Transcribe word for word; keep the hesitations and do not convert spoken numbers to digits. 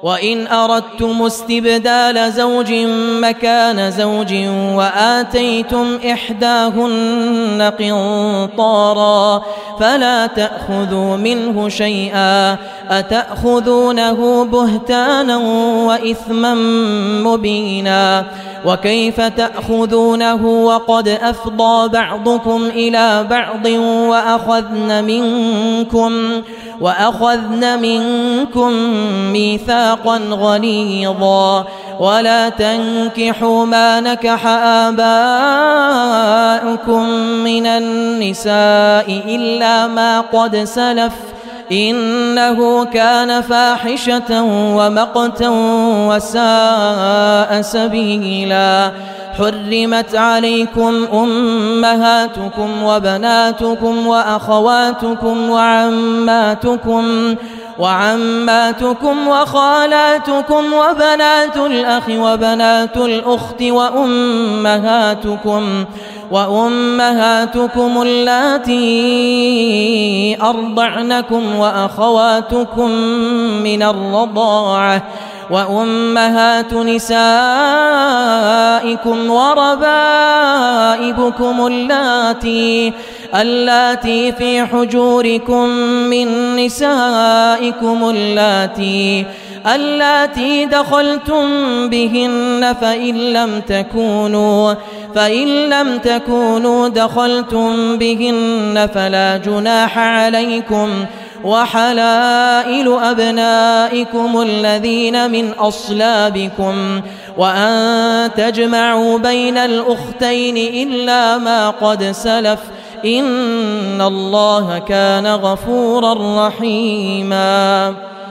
وإن أردتم استبدال زوج مكان زوج وآتيتم إحداهن قنطارا فلا تأخذوا منه شيئا أتأخذونه بهتانا وإثما مبينا وكيف تأخذونه وقد أفضى بعضكم إلى بعض وأخذن منكم وأخذن منكم ميثاقا غليظا ولا تنكحوا ما نكح آباؤكم من النساء إلا ما قد سلف إنه كان فاحشة ومقتا وساء سبيلا حرمت عليكم أمهاتكم وبناتكم وأخواتكم وعماتكم وعماتكم وخالاتكم وبنات الأخ وبنات الأخت وأمهاتكم وأمهاتكم اللاتي أرضعنكم وأخواتكم من الرضاعة وأمهات نسائكم وربائبكم اللاتي اللاتي في حجوركم من نسائكم اللاتي اللاتي دخلتم بهن فإن لم تكونوا فإن لم تكونوا دخلتم بهن فلا جناح عليكم وحلائل أبنائكم الذين من أصلابكم وأن تجمعوا بين الأختين إلا ما قد سلف إن الله كان غفورا رحيما.